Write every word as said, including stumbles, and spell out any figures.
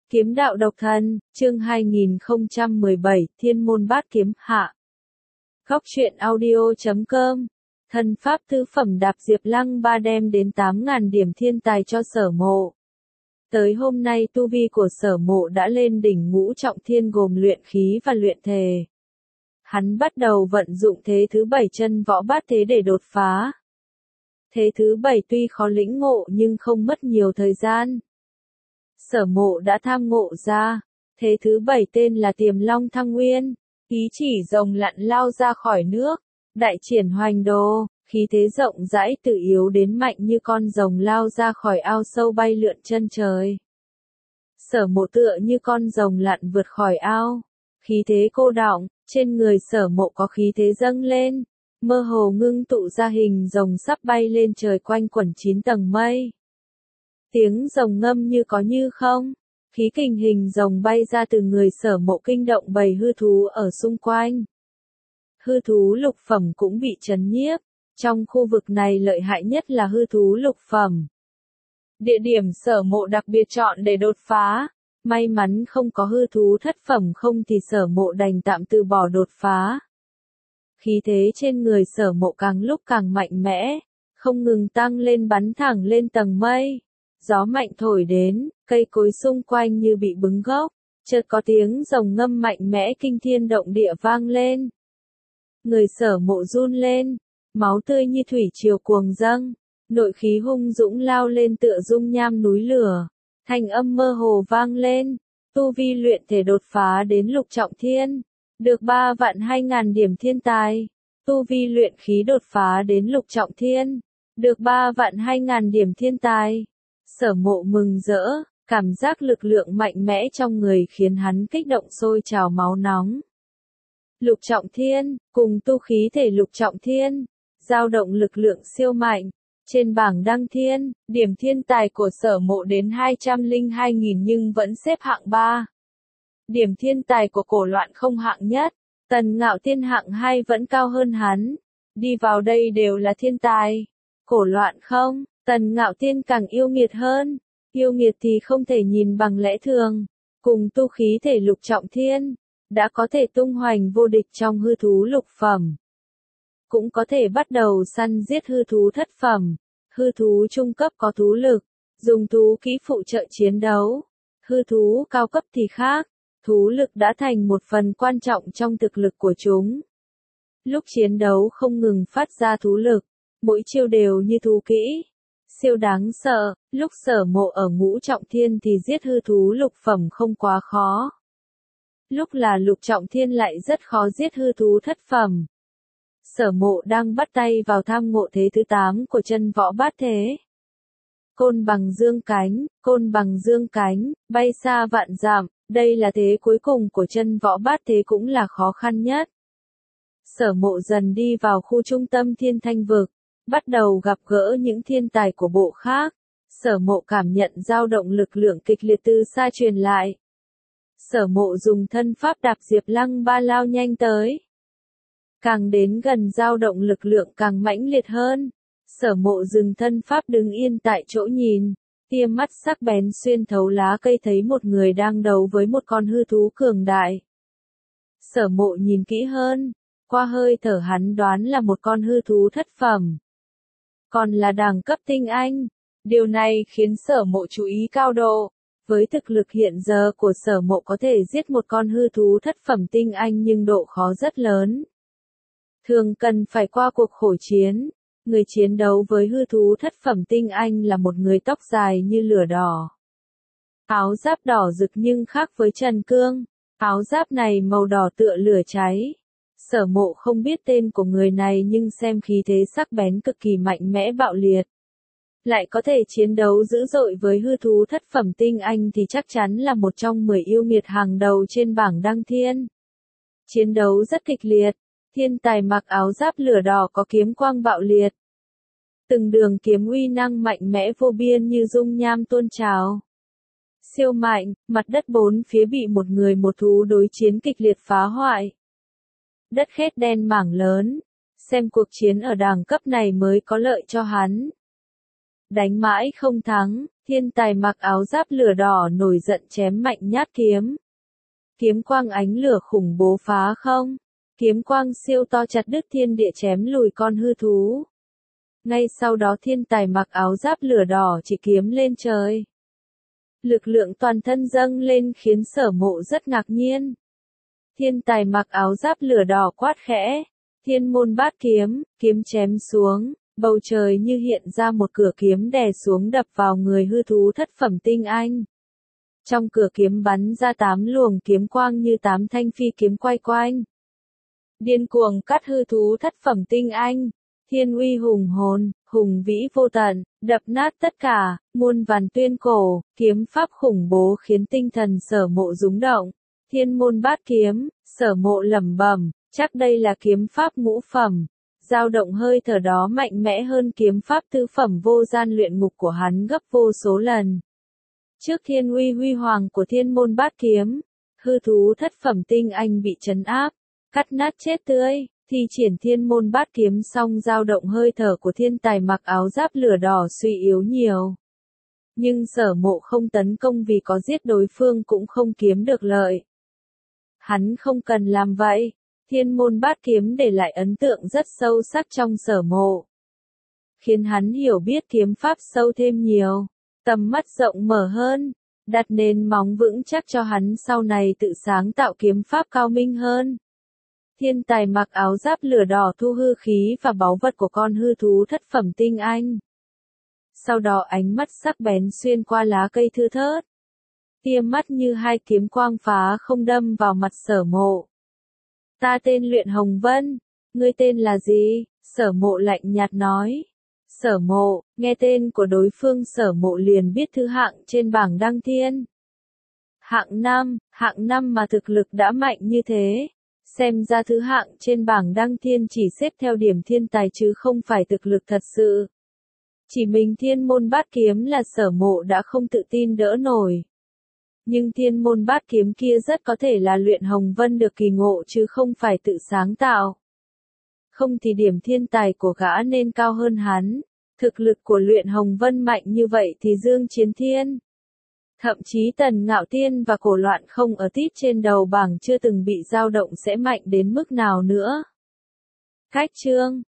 Kiếm đạo độc thân, chương hai nghìn không trăm mười bảy, Thiên môn bát kiếm, hạ. Góc truyện audio chấm com. Thân pháp tứ phẩm đạp Diệp Lăng Ba đem đến tám nghìn điểm thiên tài cho Sở Mộ. Tới hôm nay tu vi của Sở Mộ đã lên đỉnh ngũ trọng thiên gồm luyện khí và luyện thể. Hắn bắt đầu vận dụng thế thứ bảy chân võ bát thế để đột phá. Thế thứ bảy tuy khó lĩnh ngộ nhưng không mất nhiều thời gian. Sở Mộ đã tham ngộ ra, thế thứ bảy tên là Tiềm Long Thăng Nguyên, ý chỉ rồng lặn lao ra khỏi nước, đại triển hoành đồ, khí thế rộng rãi từ yếu đến mạnh như con rồng lao ra khỏi ao sâu bay lượn chân trời. Sở Mộ tựa như con rồng lặn vượt khỏi ao, khí thế cô đọng, trên người Sở Mộ có khí thế dâng lên, mơ hồ ngưng tụ ra hình rồng sắp bay lên trời quanh quẩn chín tầng mây. Tiếng rồng ngâm như có như không, khí kình hình rồng bay ra từ người Sở Mộ kinh động bầy hư thú ở xung quanh. Hư thú lục phẩm cũng bị chấn nhiếp, trong khu vực này lợi hại nhất là hư thú lục phẩm. Địa điểm Sở Mộ đặc biệt chọn để đột phá, may mắn không có hư thú thất phẩm, không thì Sở Mộ đành tạm từ bỏ đột phá. Khí thế trên người Sở Mộ càng lúc càng mạnh mẽ, không ngừng tăng lên bắn thẳng lên tầng mây. Gió mạnh thổi đến, cây cối xung quanh như bị bứng gốc, chợt có tiếng rồng ngâm mạnh mẽ kinh thiên động địa vang lên. Người Sở Mộ run lên, máu tươi như thủy triều cuồng dâng, nội khí hung dũng lao lên tựa dung nham núi lửa, thanh âm mơ hồ vang lên, tu vi luyện thể đột phá đến lục trọng thiên, được ba vạn hai ngàn điểm thiên tài, tu vi luyện khí đột phá đến lục trọng thiên, được ba vạn hai ngàn điểm thiên tài. Sở Mộ mừng rỡ, cảm giác lực lượng mạnh mẽ trong người khiến hắn kích động sôi trào máu nóng. Lục trọng thiên, cùng tu khí thể lục trọng thiên, dao động lực lượng siêu mạnh. Trên bảng đăng thiên, điểm thiên tài của Sở Mộ đến hai trăm lẻ hai nghìn nhưng vẫn xếp hạng ba. Điểm thiên tài của Cổ Loạn không hạng nhất, Tần Ngạo Thiên hạng hai vẫn cao hơn hắn. Đi vào đây đều là thiên tài. Cổ Loạn không, Tần Ngạo Thiên càng yêu nghiệt hơn. Yêu nghiệt thì không thể nhìn bằng lẽ thường. Cùng tu khí thể lục trọng thiên, đã có thể tung hoành vô địch trong hư thú lục phẩm. Cũng có thể bắt đầu săn giết hư thú thất phẩm. Hư thú trung cấp có thú lực, dùng thú kỹ phụ trợ chiến đấu. Hư thú cao cấp thì khác, thú lực đã thành một phần quan trọng trong thực lực của chúng. Lúc chiến đấu không ngừng phát ra thú lực, mỗi chiêu đều như thú kỹ. Siêu đáng sợ, lúc Sở Mộ ở ngũ trọng thiên thì giết hư thú lục phẩm không quá khó. Lúc là lục trọng thiên lại rất khó giết hư thú thất phẩm. Sở Mộ đang bắt tay vào tham ngộ thế thứ tám của chân võ bát thế. Côn bằng dương cánh, côn bằng dương cánh, bay xa vạn dặm, đây là thế cuối cùng của chân võ bát thế, cũng là khó khăn nhất. Sở Mộ dần đi vào khu trung tâm thiên thanh vực, bắt đầu gặp gỡ những thiên tài của bộ khác. Sở Mộ cảm nhận dao động lực lượng kịch liệt từ xa truyền lại. Sở Mộ dùng thân pháp đạp Diệp Lăng Ba lao nhanh tới. Càng đến gần dao động lực lượng càng mãnh liệt hơn. Sở Mộ dừng thân pháp đứng yên tại chỗ nhìn, tia mắt sắc bén xuyên thấu lá cây thấy một người đang đấu với một con hư thú cường đại. Sở Mộ nhìn kỹ hơn, qua hơi thở hắn đoán là một con hư thú thất phẩm. Còn là đẳng cấp tinh anh, điều này khiến Sở Mộ chú ý cao độ. Với thực lực hiện giờ của Sở Mộ có thể giết một con hư thú thất phẩm tinh anh nhưng độ khó rất lớn. Thường cần phải qua cuộc khổ chiến, người chiến đấu với hư thú thất phẩm tinh anh là một người tóc dài như lửa đỏ. Áo giáp đỏ rực nhưng khác với Trần Cương, áo giáp này màu đỏ tựa lửa cháy. Sở Mộ không biết tên của người này nhưng xem khí thế sắc bén cực kỳ mạnh mẽ bạo liệt. Lại có thể chiến đấu dữ dội với hư thú thất phẩm tinh anh thì chắc chắn là một trong mười yêu nghiệt hàng đầu trên bảng đăng thiên. Chiến đấu rất kịch liệt, thiên tài mặc áo giáp lửa đỏ có kiếm quang bạo liệt. Từng đường kiếm uy năng mạnh mẽ vô biên như dung nham tuôn trào. Siêu mạnh, mặt đất bốn phía bị một người một thú đối chiến kịch liệt phá hoại. Đất khét đen mảng lớn, xem cuộc chiến ở đẳng cấp này mới có lợi cho hắn. Đánh mãi không thắng, Thiên tài mặc áo giáp lửa đỏ nổi giận chém mạnh nhát kiếm. Kiếm quang ánh lửa khủng bố phá không. Kiếm quang siêu to chặt đứt thiên địa chém lùi con hư thú. Ngay sau đó thiên tài mặc áo giáp lửa đỏ chỉ kiếm lên trời. Lực lượng toàn thân dâng lên khiến Sở Mộ rất ngạc nhiên. Thiên tài mặc áo giáp lửa đỏ quát khẽ. Thiên môn bát kiếm, kiếm chém xuống, bầu trời như hiện ra một cửa kiếm đè xuống đập vào người hư thú thất phẩm tinh anh. Trong cửa kiếm bắn ra tám luồng kiếm quang như tám thanh phi kiếm quay quanh. Điên cuồng cắt hư thú thất phẩm tinh anh. Thiên uy hùng hồn, hùng vĩ vô tận, đập nát tất cả, muôn vàn tuyên cổ, kiếm pháp khủng bố khiến tinh thần Sở Mộ rúng động. Thiên môn bát kiếm, Sở Mộ lẩm bẩm, chắc đây là kiếm pháp ngũ phẩm. Dao động hơi thở đó mạnh mẽ hơn kiếm pháp tứ phẩm vô gian luyện ngục của hắn gấp vô số lần. Trước thiên uy huy hoàng của thiên môn bát kiếm, hư thú thất phẩm tinh anh bị trấn áp, cắt nát chết tươi. Thi triển thiên môn bát kiếm xong dao động hơi thở của thiên tài mặc áo giáp lửa đỏ suy yếu nhiều. Nhưng Sở Mộ không tấn công vì có giết đối phương cũng không kiếm được lợi. Hắn không cần làm vậy. Thiên môn bát kiếm để lại ấn tượng rất sâu sắc trong Sở Mộ. Khiến hắn hiểu biết kiếm pháp sâu thêm nhiều. Tầm mắt rộng mở hơn. Đặt nền móng vững chắc cho hắn sau này tự sáng tạo kiếm pháp cao minh hơn. Thiên tài mặc áo giáp lửa đỏ thu hư khí và báu vật của con hư thú thất phẩm tinh anh. Sau đó ánh mắt sắc bén xuyên qua lá cây thưa thớt. Tia mắt như hai kiếm quang phá không đâm vào mặt Sở Mộ. Ta tên Luyện Hồng Vân, ngươi tên là gì? Sở Mộ lạnh nhạt nói. Sở Mộ, nghe tên của đối phương Sở Mộ liền biết thứ hạng trên bảng đăng thiên. Hạng năm, hạng năm mà thực lực đã mạnh như thế. Xem ra thứ hạng trên bảng đăng thiên chỉ xếp theo điểm thiên tài chứ không phải thực lực thật sự. Chỉ mình thiên môn bát kiếm là Sở Mộ đã không tự tin đỡ nổi. Nhưng thiên môn bát kiếm kia rất có thể là Luyện Hồng Vân được kỳ ngộ chứ không phải tự sáng tạo. Không thì điểm thiên tài của gã nên cao hơn hắn. Thực lực của Luyện Hồng Vân mạnh như vậy thì Dương Chiến Thiên. Thậm chí Tần Ngạo Tiên và Cổ Loạn không ở tít trên đầu bảng chưa từng bị dao động sẽ mạnh đến mức nào nữa. Cách chương